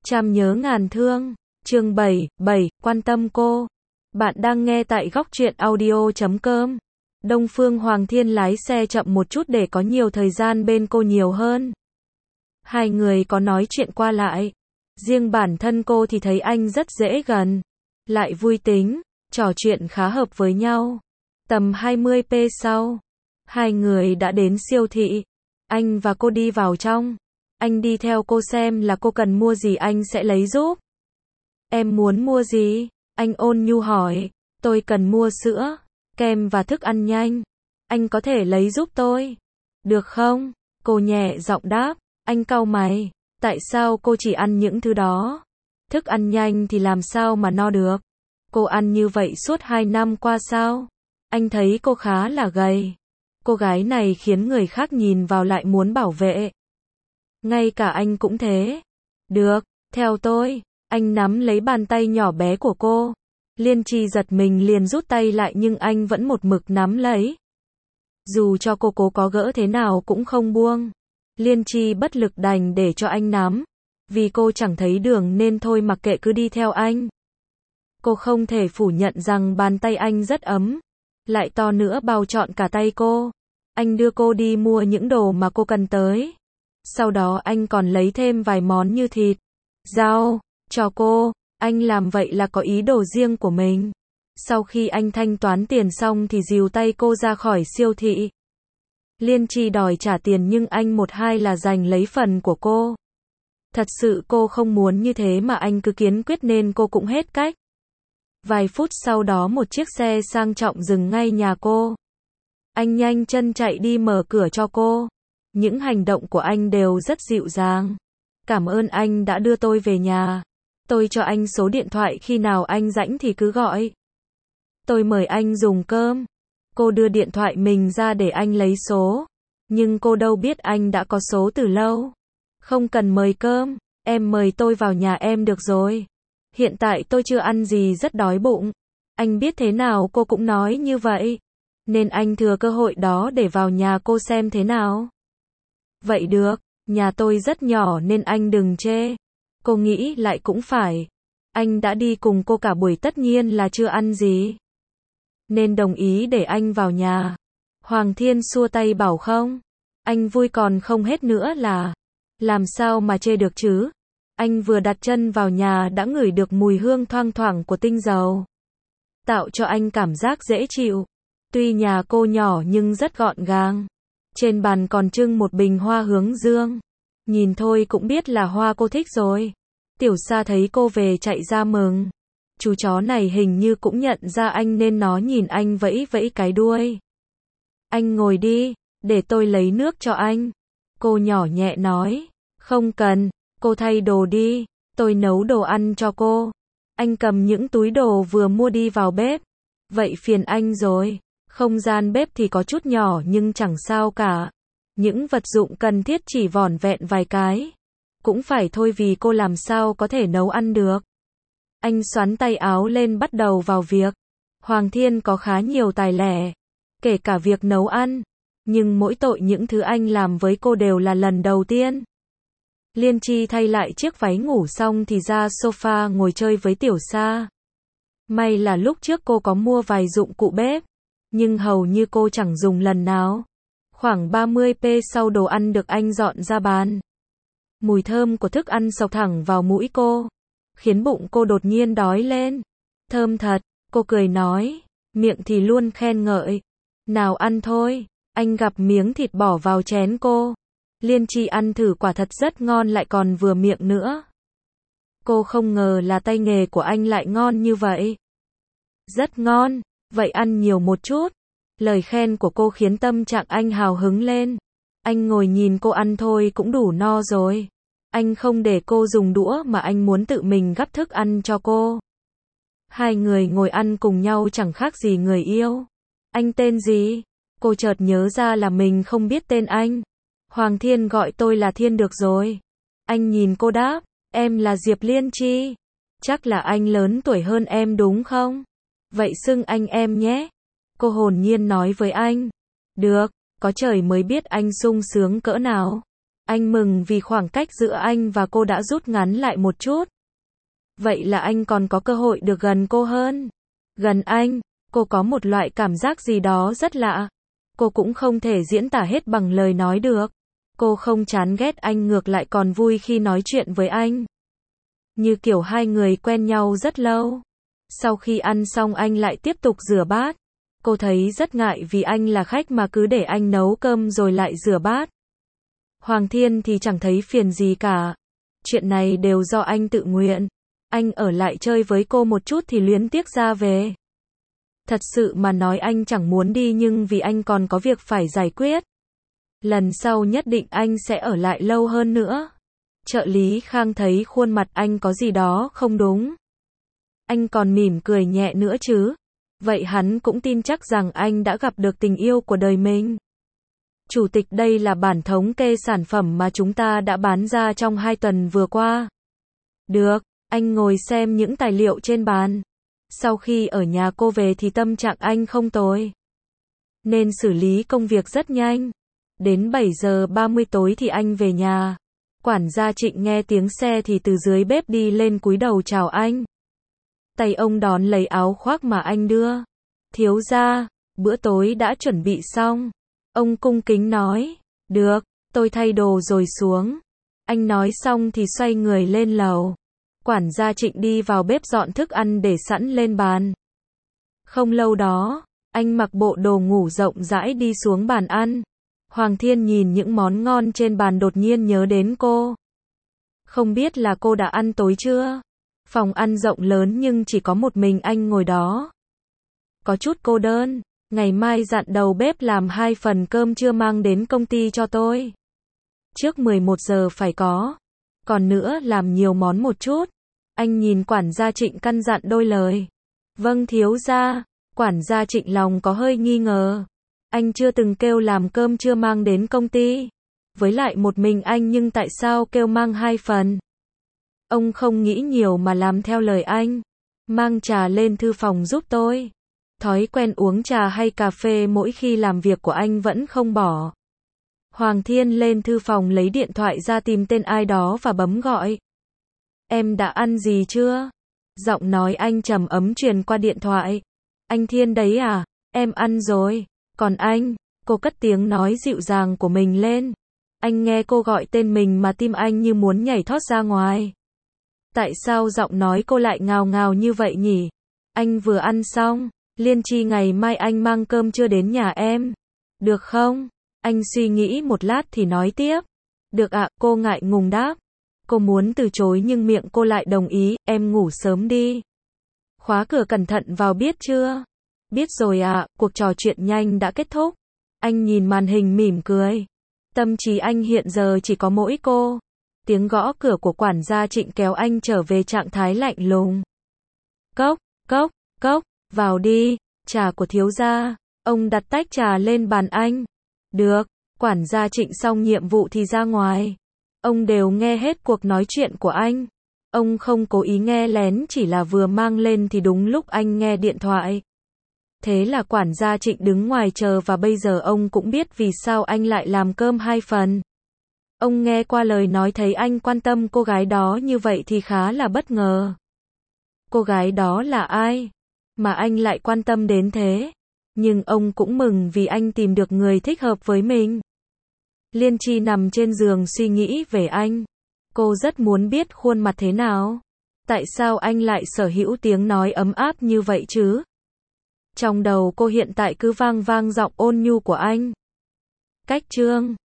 Trăm nhớ ngàn thương. Chương 7, quan tâm cô. Bạn đang nghe tại góc truyện audio.com. Đông Phương Hoàng Thiên lái xe chậm một chút để có nhiều thời gian bên cô nhiều hơn. Hai người có nói chuyện qua lại. Riêng bản thân cô thì thấy anh rất dễ gần, lại vui tính, trò chuyện khá hợp với nhau. Tầm 20p sau, hai người đã đến siêu thị. Anh và cô đi vào trong. Anh đi theo cô xem là cô cần mua gì anh sẽ lấy giúp. Em muốn mua gì? Anh ôn nhu hỏi. Tôi cần mua sữa, kem và thức ăn nhanh. Anh có thể lấy giúp tôi, được không? Cô nhẹ giọng đáp. Anh cau mày. Tại sao cô chỉ ăn những thứ đó? Thức ăn nhanh thì làm sao mà no được? Cô ăn như vậy suốt 2 năm qua sao? Anh thấy cô khá là gầy. Cô gái này khiến người khác nhìn vào lại muốn bảo vệ. Ngay cả anh cũng thế. Được, theo tôi. Anh nắm lấy bàn tay nhỏ bé của cô. Liên Chi giật mình liền rút tay lại nhưng anh vẫn một mực nắm lấy. Dù cho cô cố có gỡ thế nào cũng không buông. Liên Chi bất lực đành để cho anh nắm. Vì cô chẳng thấy đường nên thôi mặc kệ cứ đi theo anh. Cô không thể phủ nhận rằng bàn tay anh rất ấm. Lại to nữa bao trọn cả tay cô. Anh đưa cô đi mua những đồ mà cô cần tới. Sau đó anh còn lấy thêm vài món như thịt, rau, cho cô. Anh làm vậy là có ý đồ riêng của mình. Sau khi anh thanh toán tiền xong thì dìu tay cô ra khỏi siêu thị. Liên Chi đòi trả tiền nhưng anh một hai là giành lấy phần của cô. Thật sự cô không muốn như thế mà anh cứ kiên quyết nên cô cũng hết cách. Vài phút sau đó một chiếc xe sang trọng dừng ngay nhà cô. Anh nhanh chân chạy đi mở cửa cho cô. Những hành động của anh đều rất dịu dàng. Cảm ơn anh đã đưa tôi về nhà. Tôi cho anh số điện thoại khi nào anh rảnh thì cứ gọi. Tôi mời anh dùng cơm. Cô đưa điện thoại mình ra để anh lấy số. Nhưng cô đâu biết anh đã có số từ lâu. Không cần mời cơm, em mời tôi vào nhà em được rồi. Hiện tại tôi chưa ăn gì rất đói bụng. Anh biết thế nào cô cũng nói như vậy. Nên anh thừa cơ hội đó để vào nhà cô xem thế nào. Vậy được, nhà tôi rất nhỏ nên anh đừng chê. Cô nghĩ lại cũng phải. Anh đã đi cùng cô cả buổi tất nhiên là chưa ăn gì. Nên đồng ý để anh vào nhà. Hoàng Thiên xua tay bảo không. Anh vui còn không hết nữa là. Làm sao mà chê được chứ. Anh vừa đặt chân vào nhà đã ngửi được mùi hương thoang thoảng của tinh dầu. Tạo cho anh cảm giác dễ chịu. Tuy nhà cô nhỏ nhưng rất gọn gàng. Trên bàn còn trưng một bình hoa hướng dương. Nhìn thôi cũng biết là hoa cô thích rồi. Tiểu Sa thấy cô về chạy ra mừng. Chú chó này hình như cũng nhận ra anh nên nó nhìn anh vẫy vẫy cái đuôi. Anh ngồi đi, để tôi lấy nước cho anh. Cô nhỏ nhẹ nói. Không cần, cô thay đồ đi, tôi nấu đồ ăn cho cô. Anh cầm những túi đồ vừa mua đi vào bếp. Vậy phiền anh rồi. Không gian bếp thì có chút nhỏ nhưng chẳng sao cả. Những vật dụng cần thiết chỉ vỏn vẹn vài cái. Cũng phải thôi vì cô làm sao có thể nấu ăn được. Anh xoắn tay áo lên bắt đầu vào việc. Hoàng Thiên có khá nhiều tài lẻ. Kể cả việc nấu ăn. Nhưng mỗi tội những thứ anh làm với cô đều là lần đầu tiên. Liên Chi thay lại chiếc váy ngủ xong thì ra sofa ngồi chơi với Tiểu Sa. May là lúc trước cô có mua vài dụng cụ bếp. Nhưng hầu như cô chẳng dùng lần nào. Khoảng 30p sau đồ ăn được anh dọn ra bàn. Mùi thơm của thức ăn xộc thẳng vào mũi cô. Khiến bụng cô đột nhiên đói lên. Thơm thật, cô cười nói. Miệng thì luôn khen ngợi. Nào ăn thôi. Anh gắp miếng thịt bỏ vào chén cô. Liên Chi ăn thử quả thật rất ngon lại còn vừa miệng nữa. Cô không ngờ là tay nghề của anh lại ngon như vậy. Rất ngon, vậy ăn nhiều một chút. Lời khen của cô khiến tâm trạng anh hào hứng lên. Anh ngồi nhìn cô ăn thôi cũng đủ no rồi. Anh không để cô dùng đũa mà anh muốn tự mình gắp thức ăn cho cô. Hai người ngồi ăn cùng nhau chẳng khác gì người yêu. Anh tên gì? Cô chợt nhớ ra là mình không biết tên anh. Hoàng Thiên gọi tôi là Thiên được rồi. Anh nhìn cô đáp, em là Diệp Liên Chi. Chắc là anh lớn tuổi hơn em đúng không? Vậy xưng anh em nhé. Cô hồn nhiên nói với anh. Được, có trời mới biết anh sung sướng cỡ nào. Anh mừng vì khoảng cách giữa anh và cô đã rút ngắn lại một chút. Vậy là anh còn có cơ hội được gần cô hơn. Gần anh, cô có một loại cảm giác gì đó rất lạ. Cô cũng không thể diễn tả hết bằng lời nói được. Cô không chán ghét anh, ngược lại còn vui khi nói chuyện với anh. Như kiểu hai người quen nhau rất lâu. Sau khi ăn xong anh lại tiếp tục rửa bát. Cô thấy rất ngại vì anh là khách mà cứ để anh nấu cơm rồi lại rửa bát. Hoàng Thiên thì chẳng thấy phiền gì cả. Chuyện này đều do anh tự nguyện. Anh ở lại chơi với cô một chút thì luyến tiếc ra về. Thật sự mà nói anh chẳng muốn đi, nhưng vì anh còn có việc phải giải quyết. Lần sau nhất định anh sẽ ở lại lâu hơn nữa. Trợ lý Khang thấy khuôn mặt anh có gì đó không đúng. Anh còn mỉm cười nhẹ nữa chứ. Vậy hắn cũng tin chắc rằng anh đã gặp được tình yêu của đời mình. Chủ tịch, đây là bản thống kê sản phẩm mà chúng ta đã bán ra trong 2 tuần vừa qua. Được, anh ngồi xem những tài liệu trên bàn. Sau khi ở nhà cô về thì tâm trạng anh không tồi. Nên xử lý công việc rất nhanh. Đến 7 giờ 30 tối thì anh về nhà. Quản gia Trịnh nghe tiếng xe thì từ dưới bếp đi lên cúi đầu chào anh. Tay ông đón lấy áo khoác mà anh đưa. Thiếu gia, bữa tối đã chuẩn bị xong. Ông cung kính nói. Được, tôi thay đồ rồi xuống. Anh nói xong thì xoay người lên lầu. Quản gia Trịnh đi vào bếp dọn thức ăn để sẵn lên bàn. Không lâu đó, anh mặc bộ đồ ngủ rộng rãi đi xuống bàn ăn. Hoàng Thiên nhìn những món ngon trên bàn đột nhiên nhớ đến cô. Không biết là cô đã ăn tối chưa? Phòng ăn rộng lớn nhưng chỉ có một mình anh ngồi đó. Có chút cô đơn. Ngày mai dặn đầu bếp làm 2 phần cơm trưa mang đến công ty cho tôi. Trước 11 giờ phải có. Còn nữa làm nhiều món một chút. Anh nhìn quản gia Trịnh căn dặn đôi lời. Vâng thiếu gia. Quản gia Trịnh lòng có hơi nghi ngờ. Anh chưa từng kêu làm cơm trưa mang đến công ty. Với lại một mình anh, nhưng tại sao kêu mang 2 phần? Ông không nghĩ nhiều mà làm theo lời anh. Mang trà lên thư phòng giúp tôi. Thói quen uống trà hay cà phê mỗi khi làm việc của anh vẫn không bỏ. Hoàng Thiên lên thư phòng lấy điện thoại ra tìm tên ai đó và bấm gọi. Em đã ăn gì chưa? Giọng nói anh trầm ấm truyền qua điện thoại. Anh Thiên đấy à? Em ăn rồi. Còn anh? Cô cất tiếng nói dịu dàng của mình lên. Anh nghe cô gọi tên mình mà tim anh như muốn nhảy thoát ra ngoài. Tại sao giọng nói cô lại ngào ngào như vậy nhỉ? Anh vừa ăn xong. Liên Chi, ngày mai anh mang cơm trưa đến nhà em. Được không? Anh suy nghĩ một lát thì nói tiếp. Được ạ, cô ngại ngùng đáp. Cô muốn từ chối nhưng miệng cô lại đồng ý. Em ngủ sớm đi. Khóa cửa cẩn thận vào biết chưa? Biết rồi ạ. Cuộc trò chuyện nhanh đã kết thúc. Anh nhìn màn hình mỉm cười. Tâm trí anh hiện giờ chỉ có mỗi cô. Tiếng gõ cửa của quản gia Trịnh kéo anh trở về trạng thái lạnh lùng. Cốc, cốc, cốc. Vào đi, trà của thiếu gia. Ông đặt tách trà lên bàn anh. Được, quản gia Trịnh xong nhiệm vụ thì ra ngoài. Ông đều nghe hết cuộc nói chuyện của anh. Ông không cố ý nghe lén, chỉ là vừa mang lên thì đúng lúc anh nghe điện thoại. Thế là quản gia Trịnh đứng ngoài chờ, và bây giờ ông cũng biết vì sao anh lại làm cơm 2 phần. Ông nghe qua lời nói thấy anh quan tâm cô gái đó như vậy thì khá là bất ngờ. Cô gái đó là ai? Mà anh lại quan tâm đến thế. Nhưng ông cũng mừng vì anh tìm được người thích hợp với mình. Liên Chi nằm trên giường suy nghĩ về anh. Cô rất muốn biết khuôn mặt thế nào. Tại sao anh lại sở hữu tiếng nói ấm áp như vậy chứ? Trong đầu cô hiện tại cứ vang vang giọng ôn nhu của anh. Cách chương